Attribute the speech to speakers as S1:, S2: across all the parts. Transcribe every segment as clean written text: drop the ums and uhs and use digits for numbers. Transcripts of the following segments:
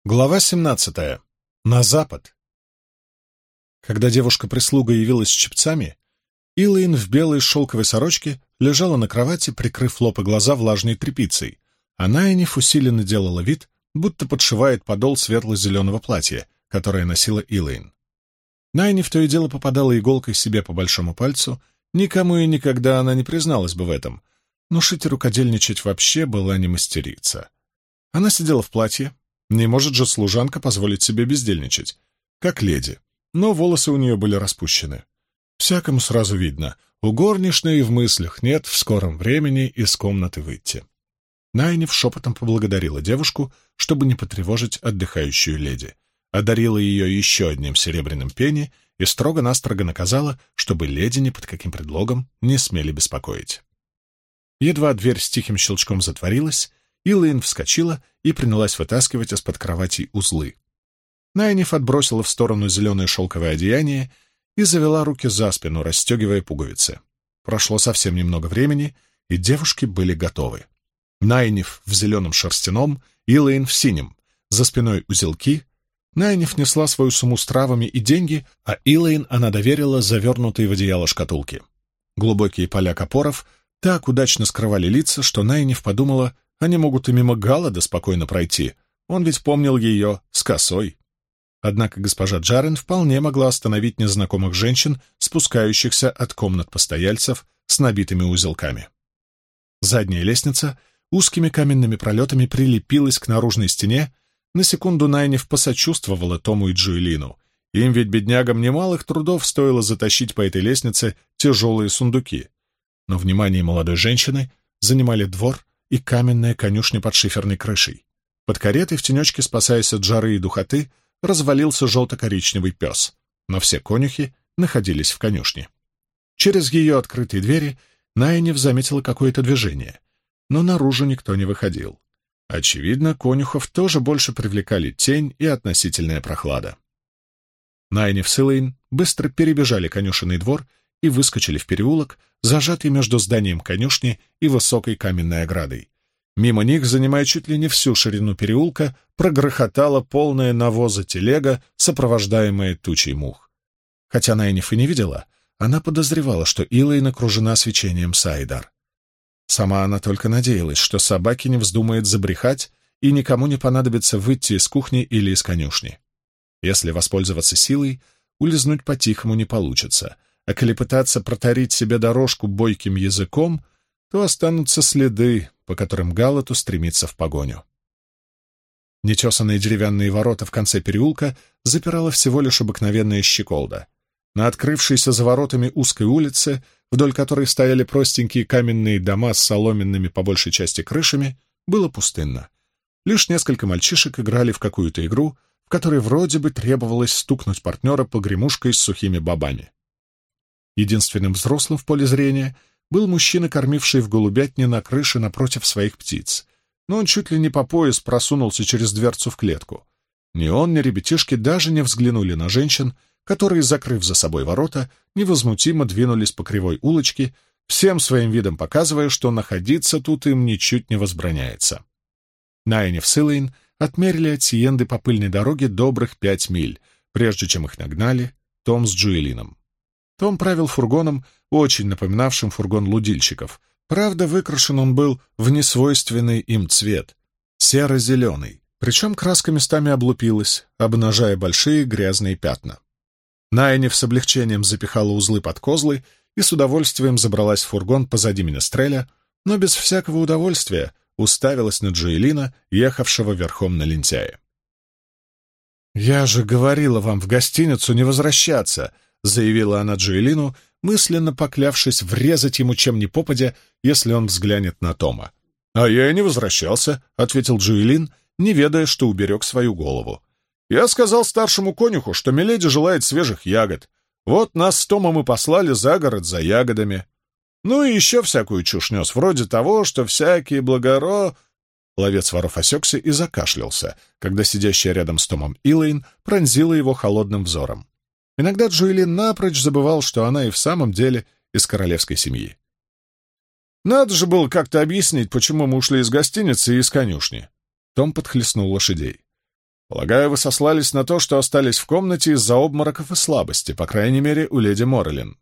S1: Глава 17. На запад. Когда девушка-прислуга явилась с чепцами, Илэйн в белой шелковой сорочке лежала на кровати, прикрыв лоб и глаза влажной тряпицей, а Найниф усиленно делала вид, будто подшивает подол светло-зеленого платья, которое носила Илэйн. Найниф то и дело попадала иголкой себе по большому пальцу, никому и никогда она не призналась бы в этом, но шить и рукодельничать вообще была не мастерица. Она сидела в платье. Не может же служанка позволить себе бездельничать, как леди, но волосы у нее были распущены. Всякому сразу видно, у горничной и в мыслях нет в скором времени из комнаты выйти. Найниф шепотом поблагодарила девушку, чтобы не потревожить отдыхающую леди, одарила ее еще одним серебряным пенни и строго-настрого наказала, чтобы леди ни под каким предлогом не смели беспокоить. Едва дверь с тихим щелчком затворилась, Илэйн вскочила и принялась вытаскивать из-под кровати узлы. Найниф отбросила в сторону зеленое шелковое одеяние и завела руки за спину, расстегивая пуговицы. Прошло совсем немного времени, и девушки были готовы. Найниф в зеленом шерстяном, Илэйн в синем, за спиной узелки. Найниф несла свою сумму с травами и деньги, а Илэйн она доверила завернутые в одеяло шкатулки. Глубокие поля капоров так удачно скрывали лица, что Найниф подумала, они могут и мимо Галлада спокойно пройти, он ведь помнил ее с косой. Однако госпожа Джарен вполне могла остановить незнакомых женщин, спускающихся от комнат постояльцев с набитыми узелками. Задняя лестница узкими каменными пролетами прилепилась к наружной стене. На секунду Найниф посочувствовала Тому и Джоэлину. Им ведь, беднягам, немалых трудов стоило затащить по этой лестнице тяжелые сундуки. Но внимание молодой женщины занимали двор и каменная конюшня под шиферной крышей. Под каретой, в тенечке, спасаясь от жары и духоты, развалился желто-коричневый пес, но все конюхи находились в конюшне. Через ее открытые двери Найниф заметила какое-то движение, но наружу никто не выходил. Очевидно, конюхов тоже больше привлекали тень и относительная прохлада. Найниф с Илэйн быстро перебежали конюшенный двор и выскочили в переулок, зажатый между зданием конюшни и высокой каменной оградой. Мимо них, занимая чуть ли не всю ширину переулка, прогрохотала полная навоза телега, сопровождаемая тучей мух. Хотя Найниф и не видела, она подозревала, что Илэйн окружена свечением Саидар. Сама она только надеялась, что собаке не вздумает забрехать и никому не понадобится выйти из кухни или из конюшни. Если воспользоваться силой, улизнуть по-тихому не получится, а коли пытаться протарить себе дорожку бойким языком, то останутся следы, по которым Галлад устремится в погоню. Нетесанные деревянные ворота в конце переулка запирала всего лишь обыкновенная щеколда. На открывшейся за воротами узкой улице, вдоль которой стояли простенькие каменные дома с соломенными по большей части крышами, было пустынно. Лишь несколько мальчишек играли в какую-то игру, в которой вроде бы требовалось стукнуть партнера погремушкой с сухими бобами. Единственным взрослым в поле зрения был мужчина, кормивший в голубятне на крыше напротив своих птиц, но он чуть ли не по пояс просунулся через дверцу в клетку. Ни он, ни ребятишки даже не взглянули на женщин, которые, закрыв за собой ворота, невозмутимо двинулись по кривой улочке, всем своим видом показывая, что находиться тут им ничуть не возбраняется. Найниф с Илэйн отмерили от Сиенды по пыльной дороге добрых 5 миль, прежде чем их нагнали Том с Джоэлином. Том правил фургоном, очень напоминавшим фургон лудильщиков. Правда, выкрашен он был в несвойственный им цвет — серо-зеленый, причем краска местами облупилась, обнажая большие грязные пятна. Найниф с облегчением запихала узлы под козлы и с удовольствием забралась в фургон позади Менестреля, но без всякого удовольствия уставилась на Джоэлина, ехавшего верхом на лентяе. «Я же говорила вам в гостиницу не возвращаться», — заявила она Джоэлину, мысленно поклявшись врезать ему чем ни попадя, если он взглянет на Тома. «А я и не возвращался», — ответил Джоэлин, не ведая, что уберег свою голову. «Я сказал старшему конюху, что миледи желает свежих ягод. Вот нас с Томом и послали за город за ягодами. Ну и еще всякую чушь нес, вроде того, что всякие Ловец воров осекся и закашлялся, когда сидящая рядом с Томом Илэйн пронзила его холодным взором. Иногда Джоэлин напрочь забывал, что она и в самом деле из королевской семьи. «Надо же было как-то объяснить, почему мы ушли из гостиницы и из конюшни». Том подхлестнул лошадей. Полагаю, вы сослались на то, что остались в комнате из-за обмороков и слабости, по крайней мере, у леди Моррелин.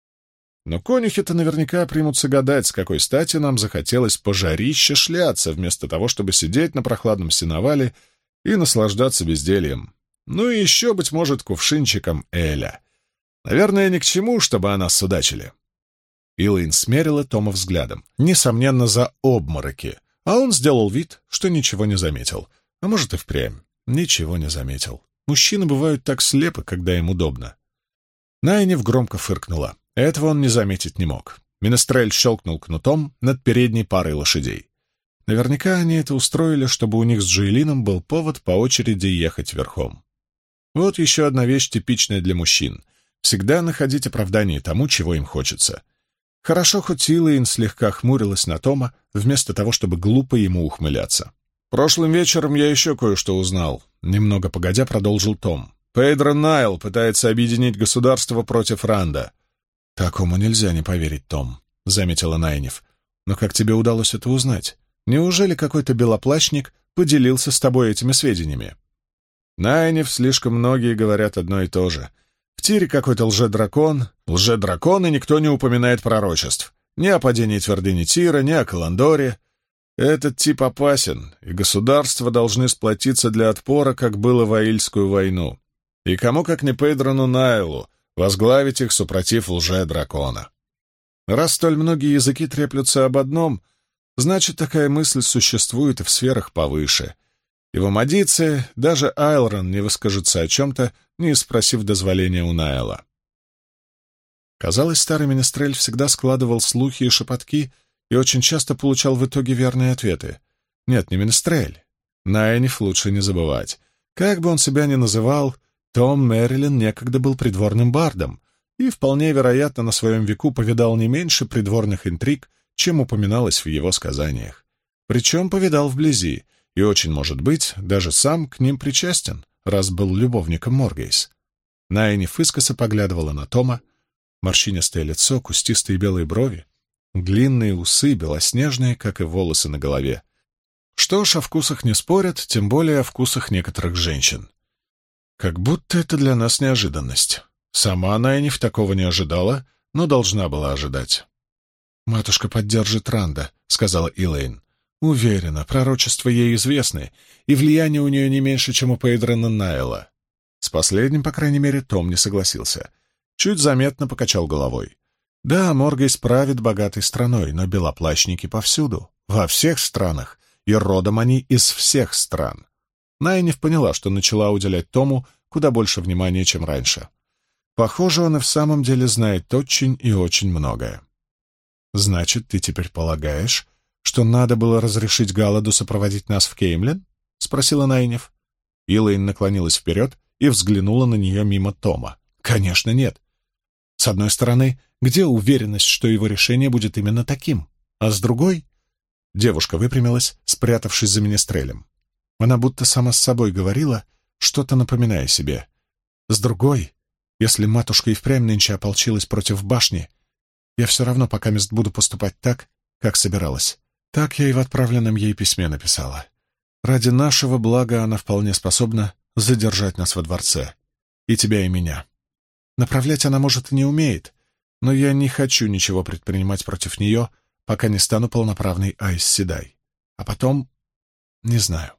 S1: Но конюхи-то наверняка примутся гадать, с какой стати нам захотелось по жарище шляться, вместо того, чтобы сидеть на прохладном сеновале и наслаждаться бездельем. Ну и еще, быть может, кувшинчиком эля. Наверное, ни к чему, чтобы о нас судачили. Илэйн смерила Тома взглядом. Несомненно, за обмороки. А он сделал вид, что ничего не заметил. А может, и впрямь ничего не заметил. Мужчины бывают так слепы, когда им удобно. Найниф громко фыркнула. Этого он не заметить не мог. Менестрель щелкнул кнутом над передней парой лошадей. Наверняка они это устроили, чтобы у них с Джоэлином был повод по очереди ехать верхом. Вот еще одна вещь, типичная для мужчин. Всегда находить оправдание тому, чего им хочется. Хорошо, хоть Илэйн слегка хмурилась на Тома, вместо того, чтобы глупо ему ухмыляться. «Прошлым вечером я еще кое-что узнал», — немного погодя продолжил Том. «Пейдро Найл пытается объединить государство против Ранда». «Такому нельзя не поверить, Том», — заметила Найниф. «Но как тебе удалось это узнать? Неужели какой-то белоплащник поделился с тобой этими сведениями?» «Найниф, слишком многие говорят одно и то же. В тире какой-то лжедракон, и никто не упоминает пророчеств. Ни о падении твердыни Тира, ни о Каландоре. Этот тип опасен, и государства должны сплотиться для отпора, как было в Аильскую войну. И кому, как не Пейдрону Найлу, возглавить их супротив лже-дракона. Раз столь многие языки треплются об одном, значит, такая мысль существует и в сферах повыше. И в Амадице даже Айлрон не выскажется о чем-то, не спросив дозволения у Найла. Казалось, старый Менестрель всегда складывал слухи и шепотки и очень часто получал в итоге верные ответы. Нет, не Менестрель. Найниф лучше не забывать. Как бы он себя ни называл, Том Мэрилин некогда был придворным бардом и, вполне вероятно, на своем веку повидал не меньше придворных интриг, чем упоминалось в его сказаниях. Причем повидал вблизи, и, очень может быть, даже сам к ним причастен, раз был любовником Моргейс. Найниф искоса поглядывала на Тома. Морщинистое лицо, кустистые белые брови, длинные усы, белоснежные, как и волосы на голове. Что ж, о вкусах не спорят, тем более о вкусах некоторых женщин. Как будто это для нас неожиданность. Сама Найниф такого не ожидала, но должна была ожидать. «Матушка поддержит Ранда», — сказала Илэйн. «Уверена, пророчества ей известны, и влияние у нее не меньше, чем у Пейдрона Найла». С последним, по крайней мере, Том не согласился. Чуть заметно покачал головой. «Да, Моргейс правит богатой страной, но белоплащники повсюду, во всех странах, и родом они из всех стран». Найниф поняла, что начала уделять Тому куда больше внимания, чем раньше. Похоже, он и в самом деле знает очень и очень многое. «Значит, ты теперь полагаешь, что надо было разрешить Галаду сопроводить нас в Кеймлин?» — спросила Найниф. Илэйн наклонилась вперед и взглянула на нее мимо Тома. «Конечно, нет. С одной стороны, где уверенность, что его решение будет именно таким? А с другой...» Девушка выпрямилась, спрятавшись за Менестрелем. Она будто сама с собой говорила, что-то напоминая себе. «С другой, если матушка и впрямь нынче ополчилась против башни, я все равно покамест буду поступать так, как собиралась. Так я и в отправленном ей письме написала. Ради нашего блага она вполне способна задержать нас во дворце. И тебя, и меня. Направлять она, может, и не умеет, но я не хочу ничего предпринимать против нее, пока не стану полноправной Айс Седай. А потом... не знаю».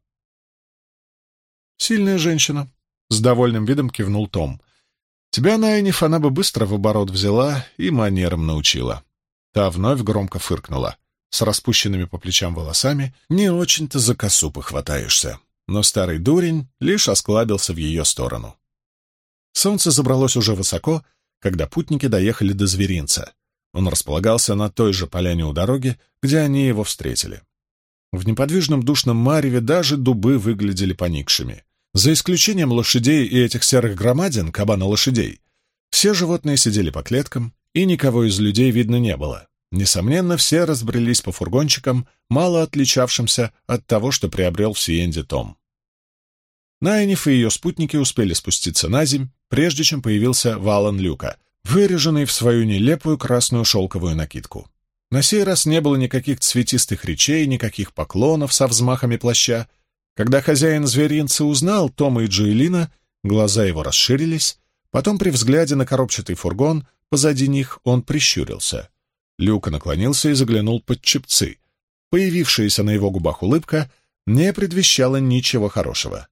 S1: «Сильная женщина», — с довольным видом кивнул Том. «Тебя, Найниф, она бы быстро в оборот взяла и манерам научила». Та вновь громко фыркнула. С распущенными по плечам волосами не очень-то за косу похватаешься. Но старый дурень лишь осклабился в ее сторону. Солнце забралось уже высоко, когда путники доехали до зверинца. Он располагался на той же поляне у дороги, где они его встретили. В неподвижном душном мареве даже дубы выглядели поникшими. За исключением лошадей и этих серых громадин, кабана-лошадей, все животные сидели по клеткам, и никого из людей видно не было. Несомненно, все разбрелись по фургончикам, мало отличавшимся от того, что приобрел в Сиенде Том. Найниф и ее спутники успели спуститься на земь, прежде чем появился Валан Люка, выреженный в свою нелепую красную шелковую накидку. На сей раз не было никаких цветистых речей, никаких поклонов со взмахами плаща. Когда хозяин зверинца узнал Тома и Джоэлина, глаза его расширились, потом при взгляде на коробчатый фургон позади них он прищурился. Люка наклонился и заглянул под чепцы. Появившаяся на его губах улыбка не предвещала ничего хорошего.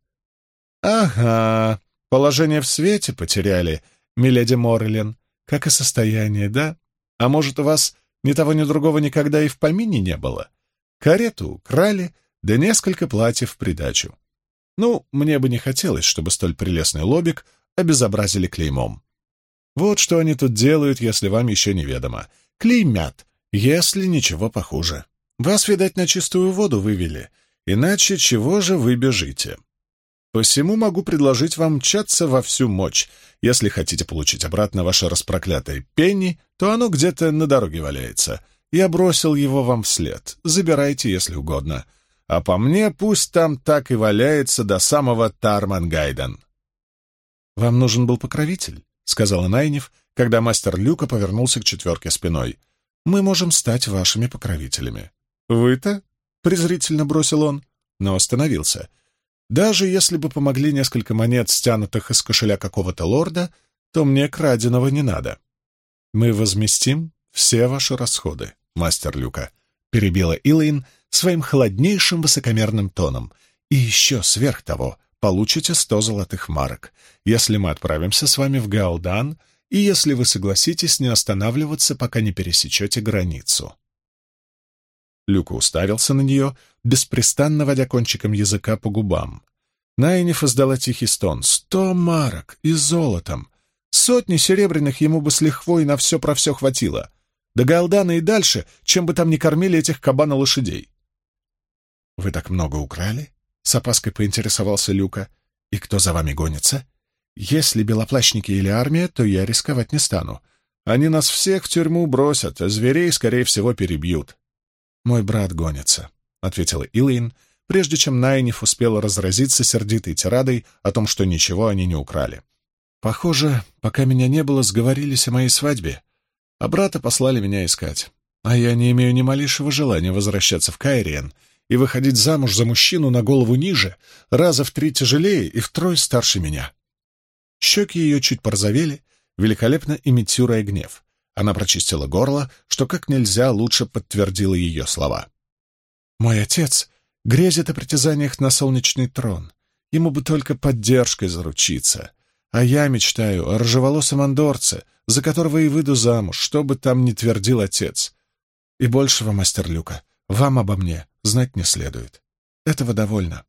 S1: «Ага, положение в свете потеряли, миледи Моррелин, как и состояние, да? А может, у вас ни того, ни другого никогда и в помине не было? Карету украли, да несколько платьев в придачу. Ну, мне бы не хотелось, чтобы столь прелестный лобик обезобразили клеймом. Вот что они тут делают, если вам еще неведомо. Клеймят, если ничего похуже. Вас, видать, на чистую воду вывели, иначе чего же вы бежите? Посему могу предложить вам мчаться во всю мощь. Если хотите получить обратно ваше распроклятое пенни, то оно где-то на дороге валяется. Я бросил его вам вслед. Забирайте, если угодно. А по мне пусть там так и валяется до самого Тармангайден. «Вам нужен был покровитель», — сказала Найниф, когда мастер Люка повернулся к четверке спиной. «Мы можем стать вашими покровителями». «Вы-то?» — презрительно бросил он, но остановился. «Даже если бы помогли несколько монет, стянутых из кошеля какого-то лорда, то мне краденого не надо. Мы возместим все ваши расходы, мастер Люка», — перебила Илэйн своим холоднейшим высокомерным тоном. «И еще сверх того получите 100 золотых марок, если мы отправимся с вами в Гаалдан и если вы согласитесь не останавливаться, пока не пересечете границу». Люка уставился на нее, беспрестанно водя кончиком языка по губам. Найниф издала тихий стон. 100 марок и золотом! Сотни серебряных ему бы с лихвой на все про все хватило. До Гаалдана и дальше, чем бы там ни кормили этих кабана-лошадей. «Вы так много украли?» — с опаской поинтересовался Люка. «И кто за вами гонится? Если белоплащники или армия, то я рисковать не стану. Они нас всех в тюрьму бросят, а зверей, скорее всего, перебьют». «Мой брат гонится», — ответила Илэйн, прежде чем Найниф успела разразиться сердитой тирадой о том, что ничего они не украли. «Похоже, пока меня не было, сговорились о моей свадьбе, а брата послали меня искать. А я не имею ни малейшего желания возвращаться в Кайриен и выходить замуж за мужчину на голову ниже, раза в 3 тяжелее и втрое старше меня». Щеки ее чуть порозовели, великолепно имитируя гнев. Она прочистила горло, что как нельзя лучше подтвердило ее слова. «Мой отец грезит о притязаниях на солнечный трон. Ему бы только поддержкой заручиться. А я мечтаю о рыжеволосом андорце, за которого и выйду замуж, что бы там ни твердил отец. И большего, мастер Люка, вам обо мне знать не следует. Этого довольно».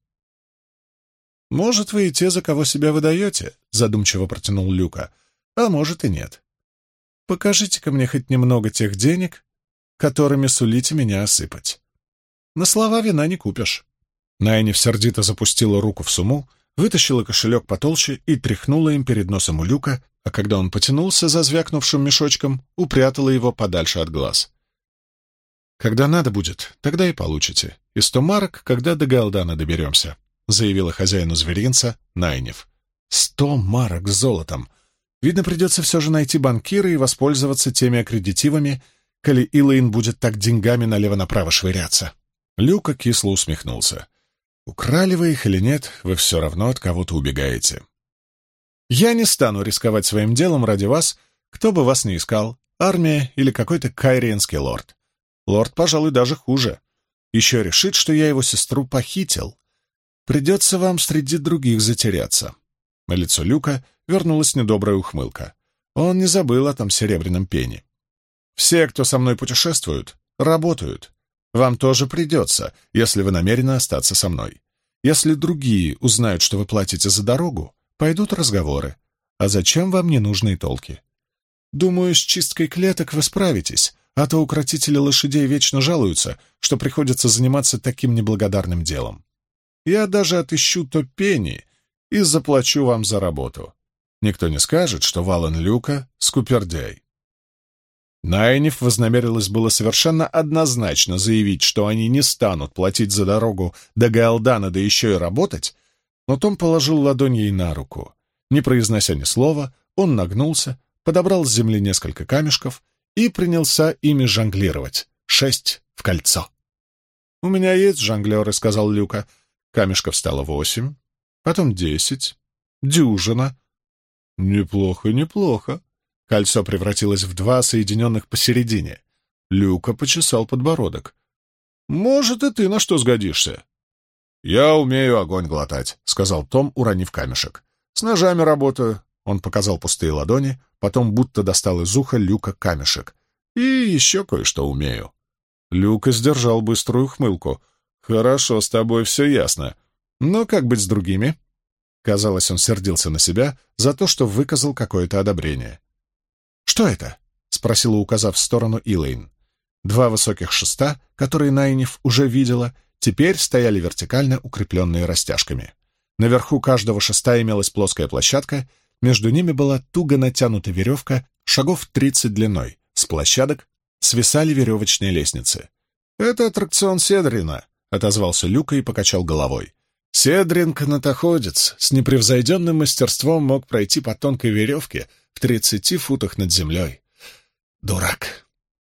S1: «Может, вы и те, за кого себя выдаете», — задумчиво протянул Люка, — «а может и нет. Покажите-ка мне хоть немного тех денег, которыми сулите меня осыпать. На слова вина не купишь». Найниф сердито запустила руку в сумму, вытащила кошелек потолще и тряхнула им перед носом у Люка, а когда он потянулся за звякнувшим мешочком, упрятала его подальше от глаз. «Когда надо будет, тогда и получите. И 100 марок, когда до Гаалдана доберемся», — заявила хозяину зверинца Найниф. 100 марок с золотом! Видно, придется все же найти банкира и воспользоваться теми аккредитивами, коли Илэйн будет так деньгами налево-направо швыряться. Люка кисло усмехнулся. «Украли вы их или нет, вы все равно от кого-то убегаете. Я не стану рисковать своим делом ради вас, кто бы вас ни искал, армия или какой-то кайриенский лорд. Лорд, пожалуй, даже хуже. Еще решит, что я его сестру похитил. Придется вам среди других затеряться». На лицо Люка вернулась недобрая ухмылка. Он не забыл о том серебряном пене. «Все, кто со мной путешествуют, работают. Вам тоже придется, если вы намерены остаться со мной. Если другие узнают, что вы платите за дорогу, пойдут разговоры. А зачем вам ненужные толки? Думаю, с чисткой клеток вы справитесь, а то укротители лошадей вечно жалуются, что приходится заниматься таким неблагодарным делом. Я даже отыщу то пенни и заплачу вам за работу. Никто не скажет, что Вален Люка — скупердяй». Найниф вознамерилась было совершенно однозначно заявить, что они не станут платить за дорогу до Гаалдана, да еще и работать, но Том положил ладонь ей на руку. Не произнося ни слова, он нагнулся, подобрал с земли несколько камешков и принялся ими жонглировать. 6 в кольцо. «У меня есть жонглеры», — сказал Люка. Камешков стало 8, потом 10, дюжина. Неплохо, неплохо. Кольцо превратилось в 2, соединенных посередине. Люка почесал подбородок. «Может, и ты на что сгодишься?» «Я умею огонь глотать», — сказал Том, уронив камешек. «С ножами работаю». Он показал пустые ладони, потом будто достал из уха Люка камешек. «И еще кое-что умею». Люка сдержал быструю ухмылку. «Хорошо, с тобой все ясно. Но как быть с другими?» Казалось, он сердился на себя за то, что выказал какое-то одобрение. «Что это?» — спросила, указав в сторону Илэйн. 2 высоких шеста, которые Найниф уже видела, теперь стояли вертикально, укрепленные растяжками. Наверху каждого шеста имелась плоская площадка, между ними была туго натянута веревка, шагов 30 длиной. С площадок свисали веревочные лестницы. «Это аттракцион Седрина», — отозвался Люка и покачал головой. «Седрин — канатоходец, с непревзойденным мастерством мог пройти по тонкой веревке в 30 футах над землей. Дурак!»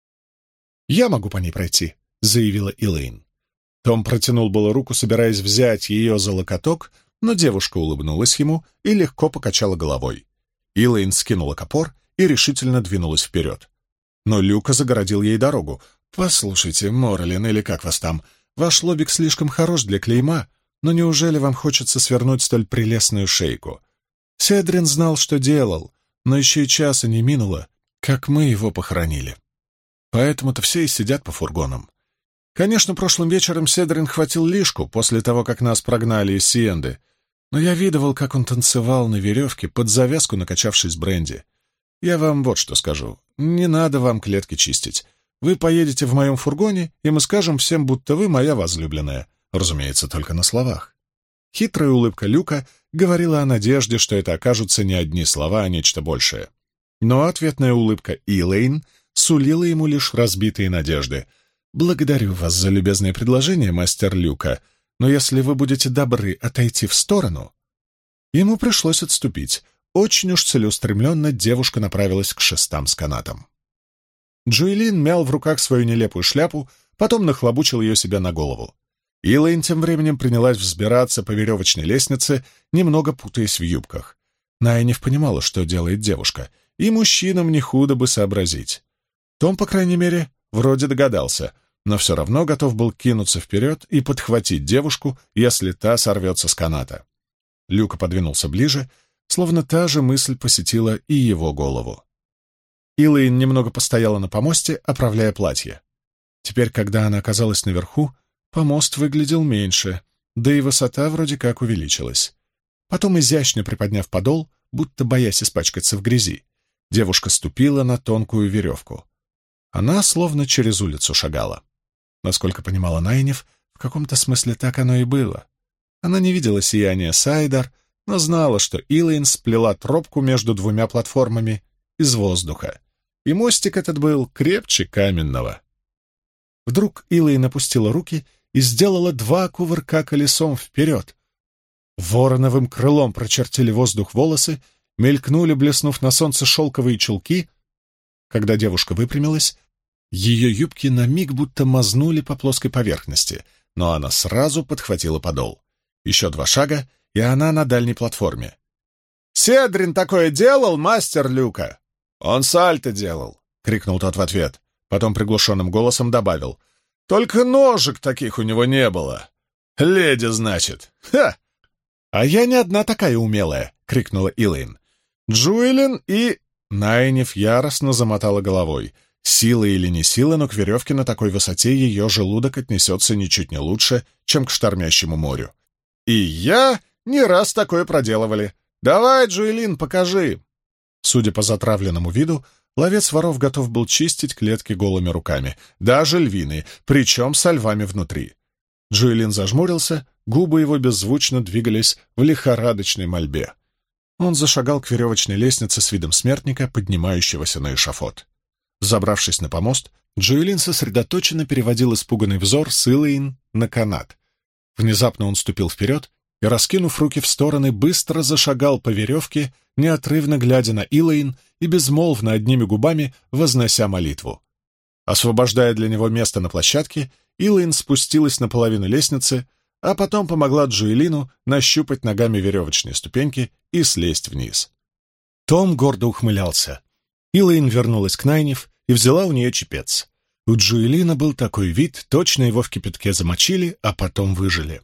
S1: «Я могу по ней пройти», — заявила Илэйн. Том протянул было руку, собираясь взять ее за локоток, но девушка улыбнулась ему и легко покачала головой. Илэйн скинула капор и решительно двинулась вперед. Но Люка загородил ей дорогу. «Послушайте, Моралин, или как вас там, ваш лобик слишком хорош для клейма, но неужели вам хочется свернуть столь прелестную шейку? Седрин знал, что делал, но еще и часа не минуло, как мы его похоронили. Поэтому-то все и сидят по фургонам. Конечно, прошлым вечером Седрин хватил лишку после того, как нас прогнали из Сиенды, но я видывал, как он танцевал на веревке, под завязку накачавшись бренди. Я вам вот что скажу. Не надо вам клетки чистить. Вы поедете в моем фургоне, и мы скажем всем, будто вы моя возлюбленная. Разумеется, только на словах». Хитрая улыбка Люка говорила о надежде, что это окажутся не одни слова, а нечто большее. Но ответная улыбка Илэйн сулила ему лишь разбитые надежды. «Благодарю вас за любезное предложение, мастер Люка, но если вы будете добры отойти в сторону...» Ему пришлось отступить. Очень уж целеустремленно девушка направилась к шестам с канатом. Джоэлин мял в руках свою нелепую шляпу, потом нахлобучил ее себе на голову. Илэйн тем временем принялась взбираться по веревочной лестнице, немного путаясь в юбках. Найниф понимала, что делает девушка, и мужчинам не худо бы сообразить. Том, по крайней мере, вроде догадался, но все равно готов был кинуться вперед и подхватить девушку, если та сорвется с каната. Люка подвинулся ближе, словно та же мысль посетила и его голову. Илэйн немного постояла на помосте, оправляя платье. Теперь, когда она оказалась наверху, помост выглядел меньше, да и высота вроде как увеличилась. Потом, изящно приподняв подол, будто боясь испачкаться в грязи, девушка ступила на тонкую веревку. Она словно через улицу шагала. Насколько понимала Найниф, в каком-то смысле так оно и было. Она не видела сияния Сайдар, но знала, что Илэйн сплела тропку между 2 платформами из воздуха, и мостик этот был крепче каменного. Вдруг Илэйн опустила руки и сделала 2 кувырка колесом вперед. Вороновым крылом прочертили воздух волосы, мелькнули, блеснув на солнце, шелковые чулки. Когда девушка выпрямилась, ее юбки на миг будто мазнули по плоской поверхности, но она сразу подхватила подол. Еще 2 шага, и она на дальней платформе. «Седрин такое делал, мастер Люка?» «Он сальто делал», — крикнул тот в ответ. Потом приглушенным голосом добавил: «Только ножек таких у него не было. Леди, значит. Ха!» «А я не одна такая умелая!» — крикнула Илэйн. «Джоэлин и...» Найниф яростно замотала головой. Сила или не сила, но к веревке на такой высоте ее желудок отнесется ничуть не лучше, чем к штормящему морю. «И я не раз такое проделывали. Давай, Джоэлин, покажи!» Судя по затравленному виду, ловец воров готов был чистить клетки голыми руками, даже львиные, причем со львами внутри. Джоэлин зажмурился, губы его беззвучно двигались в лихорадочной мольбе. Он зашагал к веревочной лестнице с видом смертника, поднимающегося на эшафот. Забравшись на помост, Джоэлин сосредоточенно переводил испуганный взор с Илэйн на канат. Внезапно он ступил вперед и, раскинув руки в стороны, быстро зашагал по веревке, неотрывно глядя на Илэйн и безмолвно одними губами вознося молитву. Освобождая для него место на площадке, Илэйн спустилась на половину лестницы, а потом помогла Джоэлину нащупать ногами веревочные ступеньки и слезть вниз. Том гордо ухмылялся. Илэйн вернулась к Найниф и взяла у нее чепец. У Джоэлина был такой вид, точно его в кипятке замочили, а потом выжили.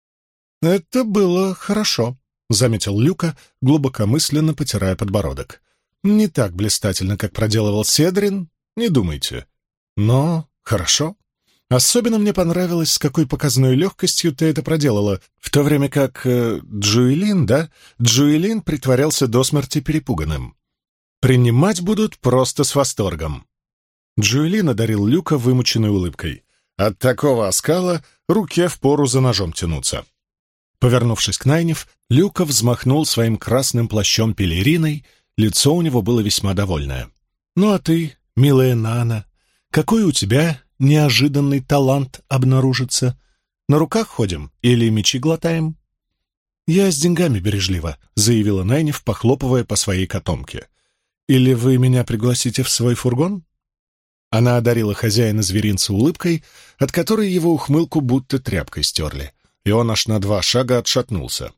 S1: «Это было хорошо», — заметил Люка, глубокомысленно потирая подбородок. «Не так блистательно, как проделывал Седрин, не думайте. Но хорошо. Особенно мне понравилось, с какой показной легкостью ты это проделала, в то время как Джоэлин притворялся до смерти перепуганным. Принимать будут просто с восторгом». Джоэлин одарил Люка вымученной улыбкой. От такого оскала руке впору за ножом тянуться. Повернувшись к Найниф, Люка взмахнул своим красным плащом-пелериной, лицо у него было весьма довольное. «Ну а ты, милая Нана, какой у тебя неожиданный талант обнаружится? На руках ходим или мечи глотаем?» «Я с деньгами бережлива», — заявила Найниф, похлопывая по своей котомке. «Или вы меня пригласите в свой фургон?» Она одарила хозяина зверинца улыбкой, от которой его ухмылку будто тряпкой стерли, и он аж на 2 шага отшатнулся.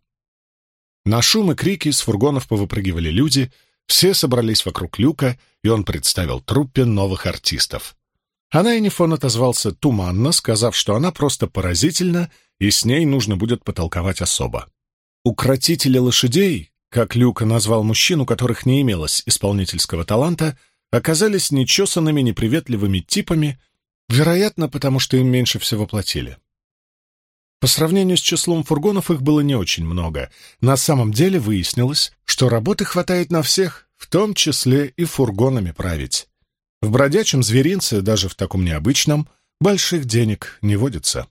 S1: На шум и крики из фургонов повыпрыгивали люди, все собрались вокруг Люка, и он представил труппе новых артистов. А Найниф он отозвался туманно, сказав, что она просто поразительна, и с ней нужно будет потолковать особо. Укротители лошадей, как Люка назвал мужчин, у которых не имелось исполнительского таланта, оказались нечесанными, неприветливыми типами, вероятно, потому что им меньше всего платили. По сравнению с числом фургонов их было не очень много. На самом деле выяснилось, что работы хватает на всех, в том числе и фургонами править. В бродячем зверинце, даже в таком необычном, больших денег не водится.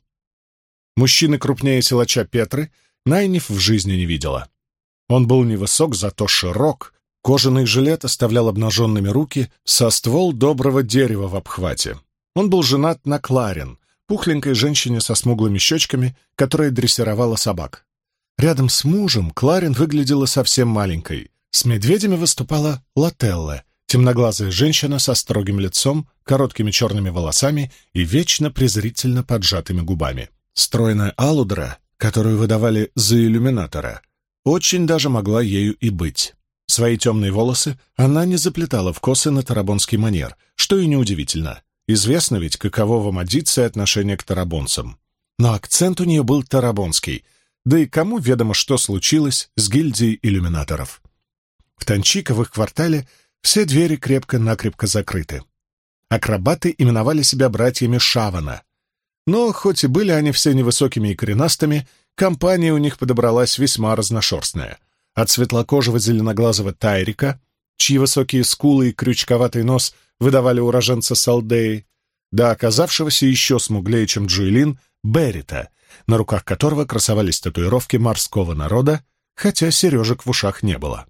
S1: Мужчины крупнее силача Петры Найниф в жизни не видела. Он был невысок, зато широк. Кожаный жилет оставлял обнаженными руки, со ствол доброго дерева в обхвате. Он был женат на Кларин, пухленькой женщине со смуглыми щечками, которая дрессировала собак. Рядом с мужем Кларин выглядела совсем маленькой. С медведями выступала Лателла, темноглазая женщина со строгим лицом, короткими черными волосами и вечно презрительно поджатыми губами. Стройная Алудра, которую выдавали за иллюминатора, очень даже могла ею и быть. Свои темные волосы она не заплетала в косы на тарабонский манер, что и неудивительно. Известно ведь, каково в Амадице отношение к тарабонцам. Но акцент у нее был тарабонский, да и кому ведомо, что случилось с гильдией иллюминаторов. В Танчико, в их квартале, все двери крепко-накрепко закрыты. Акробаты именовали себя братьями Шавана. Но, хоть и были они все невысокими и коренастыми, компания у них подобралась весьма разношерстная. От светлокожего зеленоглазого Тайрика, чьи высокие скулы и крючковатый нос выдавали уроженца Салдеи, до оказавшегося еще смуглее, чем Джоэлин, Беррита, на руках которого красовались татуировки морского народа, хотя сережек в ушах не было.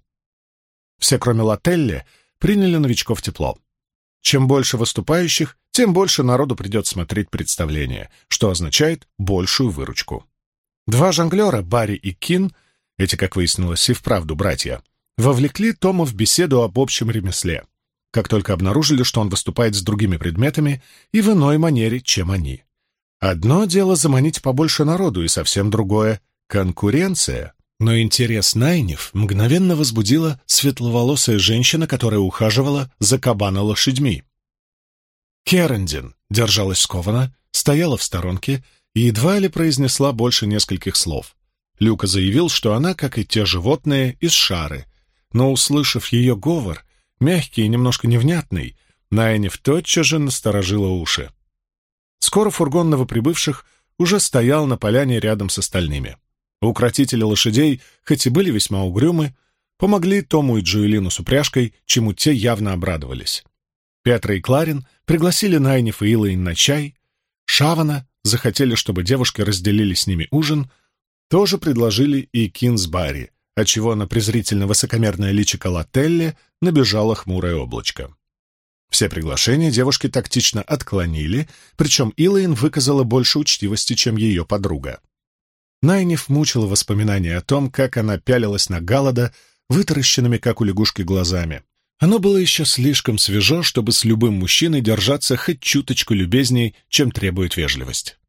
S1: Все, кроме Лателли, приняли новичков тепло. Чем больше выступающих, тем больше народу придет смотреть представление, что означает большую выручку. 2 жонглера, Барри и Кин, эти, как выяснилось, и вправду братья, вовлекли Тома в беседу об общем ремесле, как только обнаружили, что он выступает с другими предметами и в иной манере, чем они. Одно дело заманить побольше народу, и совсем другое — конкуренция. Но интерес Найниф мгновенно возбудила светловолосая женщина, которая ухаживала за кабана-лошадьми. Керендин держалась скованно, стояла в сторонке и едва ли произнесла больше нескольких слов. Люка заявил, что она, как и те животные, из Шары, но, услышав ее говор, мягкий и немножко невнятный, Найниф тотчас же насторожила уши. Скоро фургон новоприбывших уже стоял на поляне рядом с остальными. Укротители лошадей, хоть и были весьма угрюмы, помогли Тому и Джоэлину с упряжкой, чему те явно обрадовались. Петра и Кларин пригласили Найниф и Илэйн на чай. Шавана захотели, чтобы девушки разделили с ними ужин, тоже предложили и Кин с Барри, отчего на презрительно-высокомерное личико Лателли набежало хмурое облачко. Все приглашения девушки тактично отклонили, причем Илэйн выказала больше учтивости, чем ее подруга. Найниф мучила воспоминания о том, как она пялилась на Галлада вытаращенными, как у лягушки, глазами. Оно было еще слишком свежо, чтобы с любым мужчиной держаться хоть чуточку любезней, чем требует вежливость.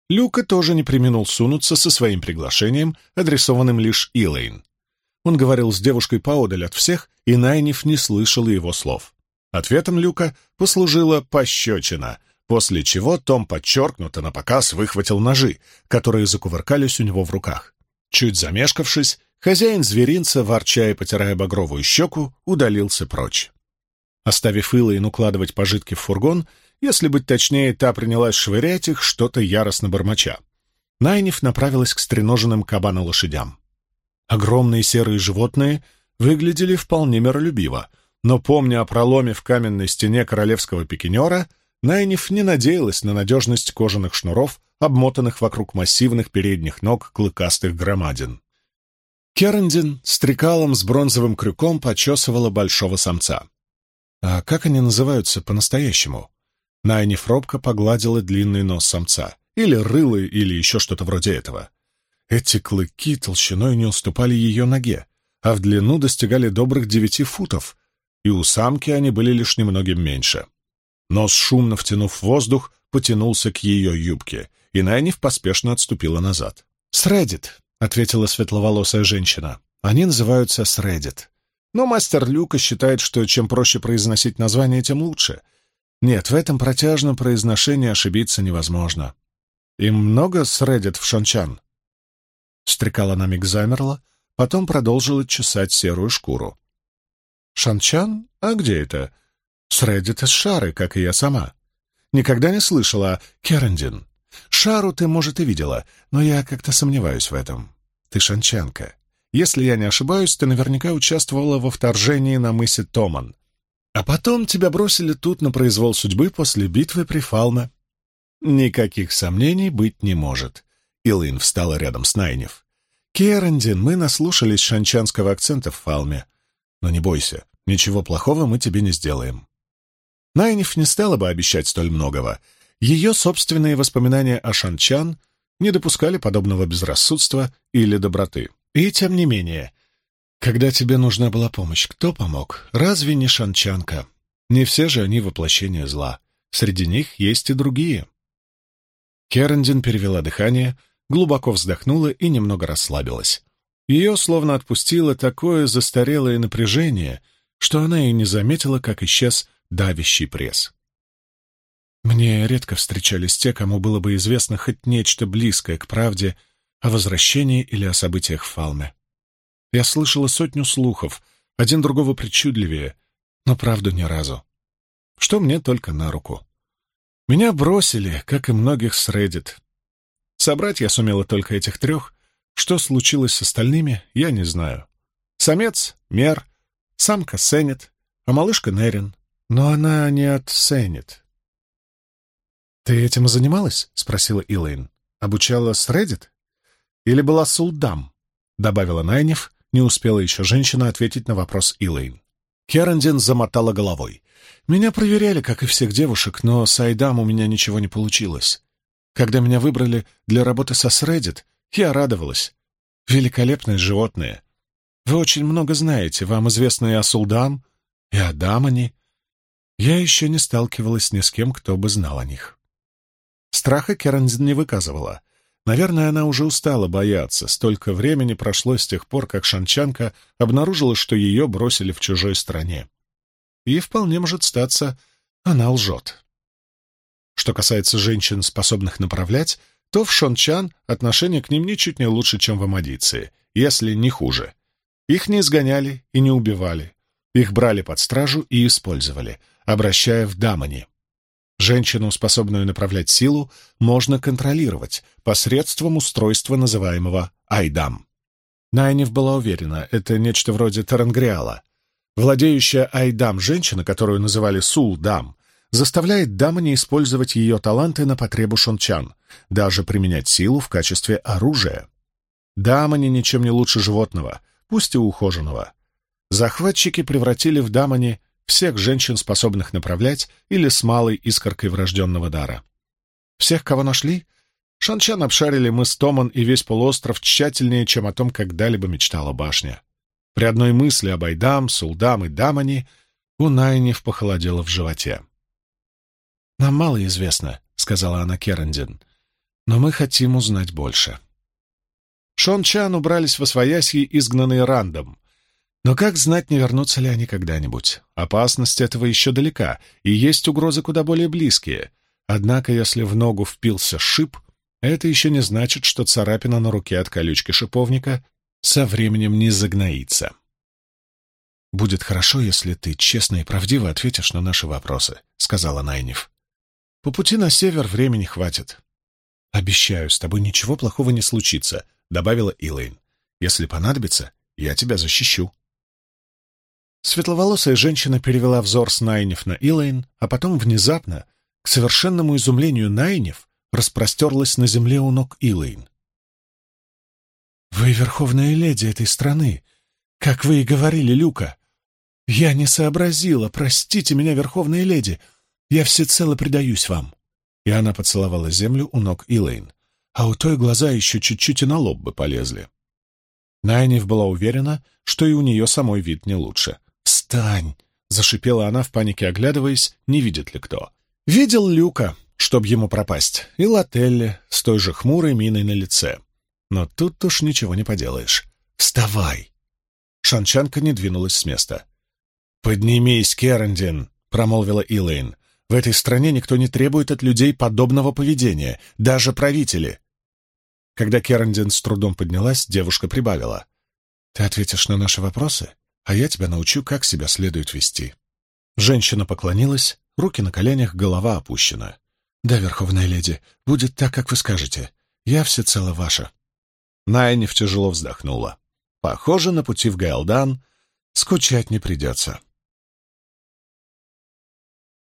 S1: Люка тоже не преминул сунуться со своим приглашением, адресованным лишь Илэйн. Он говорил с девушкой поодаль от всех, и Найниф не слышала его слов. Ответом Люка послужила пощечина, после чего Том подчеркнуто напоказ выхватил ножи, которые закувыркались у него в руках. Чуть замешкавшись, хозяин зверинца, ворча и потирая багровую щеку, удалился прочь. Оставив Илэйн укладывать пожитки в фургон, если быть точнее, та принялась швырять их, что-то яростно бормоча. Найниф направилась к стреноженным кабанолошадям. Огромные серые животные выглядели вполне миролюбиво, но, помня о проломе в каменной стене королевского пикинера, Найниф не надеялась на надежность кожаных шнуров, обмотанных вокруг массивных передних ног клыкастых громадин. Керендин с трикалом с бронзовым крюком почесывала большого самца. А как они называются по-настоящему? Найниф робко погладила длинный нос самца. Или рыло, или еще что-то вроде этого. Эти клыки толщиной не уступали ее ноге, а в длину достигали добрых 9 футов, и у самки они были лишь немногим меньше. Нос, шумно втянув воздух, потянулся к ее юбке, и Найниф поспешно отступила назад. «Средит», — ответила светловолосая женщина. «Они называются Средит. Но мастер Люка считает, что чем проще произносить название, тем лучше. Нет, в этом протяжном произношении ошибиться невозможно. Им много Средит в Шончан?» Стрекала на миг замерла, потом продолжила чесать серую шкуру. «Шанчан? А где это?» «Средит из Шары, как и я сама. Никогда не слышала о Керендин. Шару ты, может, и видела, но я как-то сомневаюсь в этом. Ты шанчанка. Если я не ошибаюсь, ты наверняка участвовала во вторжении на мысе Томан. А потом тебя бросили тут на произвол судьбы после битвы при Фалме». «Никаких сомнений быть не может». Илэйн встала рядом с Найниф. «Керендин, мы наслушались шанчанского акцента в Фалме. Но не бойся, ничего плохого мы тебе не сделаем». Найниф не стала бы обещать столь многого. Ее собственные воспоминания о шанчан не допускали подобного безрассудства или доброты. И тем не менее, когда тебе нужна была помощь, кто помог? Разве не шанчанка? Не все же они воплощение зла. Среди них есть и другие. Керендин перевела дыхание, глубоко вздохнула и немного расслабилась. Ее словно отпустило такое застарелое напряжение, что она и не заметила, как исчез давящий пресс. Мне редко встречались те, кому было бы известно хоть нечто близкое к правде о возвращении или о событиях в Фалме. Я слышала 100 слухов, один другого причудливее, но правду ни разу. Что мне только на руку. Меня бросили, как и многих с Reddit. Собрать я сумела только этих 3. Что случилось с остальными, я не знаю. Самец — Мер, самка — Сенет, а малышка — Нерин. Но она не от Сенет. «Ты этим и занималась?» — спросила Илэйн. «Обучала с Reddit? Или была Сулдам?» — добавила Найниф. Не успела еще женщина ответить на вопрос Илэйн. Керендин замотала головой. «Меня проверяли, как и всех девушек, но с Айдам у меня ничего не получилось. Когда меня выбрали для работы со Средит, я радовалась. Великолепные животные. Вы очень много знаете, вам известно и о Сулдам, и о Дамани. Я еще не сталкивалась ни с кем, кто бы знал о них». Страха Керендин не выказывала. Наверное, она уже устала бояться. Столько времени прошло с тех пор, как шанчанка обнаружила, что ее бросили в чужой стране. И вполне может статься, она лжет. Что касается женщин, способных направлять, то в Шончан отношение к ним ничуть не лучше, чем в Амадиции, если не хуже. Их не изгоняли и не убивали. Их брали под стражу и использовали, обращая в Дамани. Женщину, способную направлять силу, можно контролировать посредством устройства, называемого Айдам. Найниф была уверена, это нечто вроде Тарангриала. Владеющая Айдам женщина, которую называли Сулдам, заставляет Дамани использовать ее таланты на потребу шончан, даже применять силу в качестве оружия. Дамани ничем не лучше животного, пусть и ухоженного. Захватчики превратили в Дамани всех женщин, способных направлять, или с малой искоркой врожденного дара. Всех, кого нашли, шанчан обшарили мыс Томан и весь полуостров тщательнее, чем о том когда-либо мечтала башня. При одной мысли об Айдам, Сулдам и Дамани у Найниф похолодело в животе. «Нам мало известно», — сказала она Керендин. Но мы хотим узнать больше. Шон Чан убрались восвоясье, изгнанные Рандом. Но как знать, не вернутся ли они когда-нибудь? Опасность этого еще далека, и есть угрозы куда более близкие. Однако, если в ногу впился шип, это еще не значит, что царапина на руке от колючки шиповника со временем не загноится. «Будет хорошо, если ты честно и правдиво ответишь на наши вопросы», — сказала Найниф. «По пути на север времени хватит». «Обещаю, с тобой ничего плохого не случится», — добавила Илэйн. «Если понадобится, я тебя защищу». Светловолосая женщина перевела взор с Найниф на Илэйн, а потом внезапно, к совершенному изумлению Найниф, распростерлась на земле у ног Илэйн. «Вы верховная леди этой страны, как вы и говорили, Люка. Я не сообразила, простите меня, верховная леди, я всецело предаюсь вам». И она поцеловала землю у ног Илэйн, а у той глаза еще чуть-чуть и на лоб бы полезли. Найниф была уверена, что и у нее самой вид не лучше. «Встань!» — зашипела она в панике, оглядываясь, не видит ли кто. Видел Люка, чтоб ему пропасть, и Лателли с той же хмурой миной на лице. Но тут уж ничего не поделаешь. «Вставай!» Шанчанка не двинулась с места. «Поднимись, Керандин!» — промолвила Илэйн. «В этой стране никто не требует от людей подобного поведения, даже правители». Когда Керандин с трудом поднялась, девушка прибавила. «Ты ответишь на наши вопросы, а я тебя научу, как себя следует вести». Женщина поклонилась, руки на коленях, голова опущена. «Да, верховная леди, будет так, как вы скажете. Я всецело ваша». Найниф тяжело вздохнула. «Похоже, на пути в Гаэлдан скучать не придется».